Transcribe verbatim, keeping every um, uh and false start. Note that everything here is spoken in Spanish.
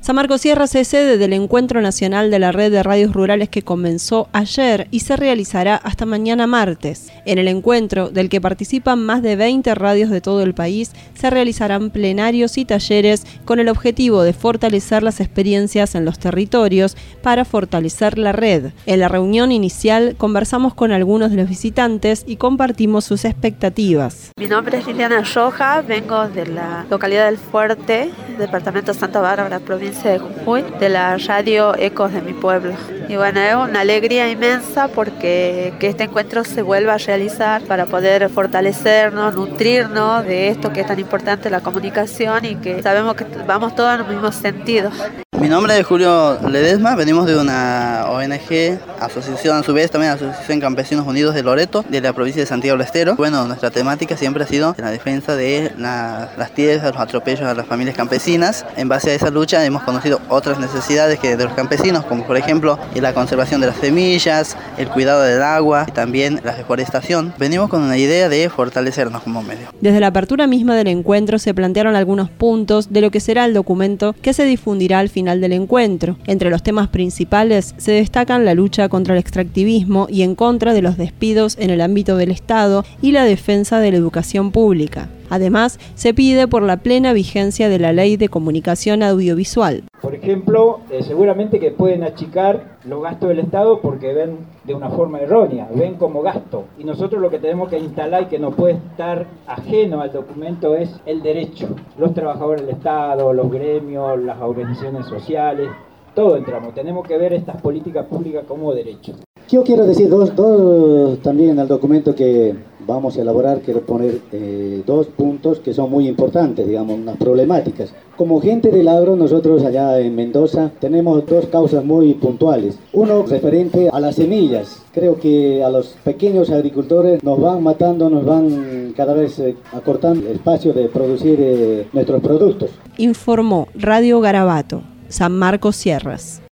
San Marcos Sierras es sede del Encuentro Nacional de la Red de Radios Rurales que comenzó ayer y se realizará hasta mañana martes. En el encuentro, del que participan más de veinte radios de todo el país, se realizarán plenarios y talleres con el objetivo de fortalecer las experiencias en los territorios para fortalecer la red. En la reunión inicial conversamos con algunos de los visitantes y compartimos sus expectativas. Mi nombre es Liliana Roja, vengo de la localidad del Fuerte, departamento de Santa Bárbara, provincia de Jujuy, de la radio Ecos de mi pueblo. Y bueno, es una alegría inmensa porque que este encuentro se vuelva a realizar para poder fortalecernos, nutrirnos de esto que es tan importante, la comunicación, y que sabemos que vamos todos en los mismos sentidos. Mi nombre es Julio Ledesma, venimos de una O N G, asociación a su vez también Asociación Campesinos Unidos de Loreto, de la provincia de Santiago del Estero. Bueno, nuestra temática siempre ha sido la defensa de la, las tierras, los atropellos a las familias campesinas. En base a esa lucha hemos conocido otras necesidades que de los campesinos, como por ejemplo la conservación de las semillas, el cuidado del agua y también la deforestación. Venimos con una idea de fortalecernos como medio. Desde la apertura misma del encuentro se plantearon algunos puntos de lo que será el documento que se difundirá al final del encuentro. Entre los temas principales se destacan la lucha contra el extractivismo y en contra de los despidos en el ámbito del Estado y la defensa de la educación pública. Además, se pide por la plena vigencia de la Ley de Comunicación Audiovisual. Por ejemplo, eh, seguramente que pueden achicar los gastos del Estado porque ven de una forma errónea, ven como gasto. Y nosotros lo que tenemos que instalar y que no puede estar ajeno al documento es el derecho. Los trabajadores del Estado, los gremios, las organizaciones sociales, todo entramos. Tenemos que ver estas políticas públicas como derecho. Yo quiero decir dos, dos también al documento que vamos a elaborar, quiero poner eh, dos puntos que son muy importantes, digamos, unas problemáticas. Como gente del agro, nosotros allá en Mendoza tenemos dos causas muy puntuales. Uno referente a las semillas. Creo que a los pequeños agricultores nos van matando, nos van cada vez eh, acortando el espacio de producir eh, nuestros productos. Informó Radio Garabato, San Marcos Sierras.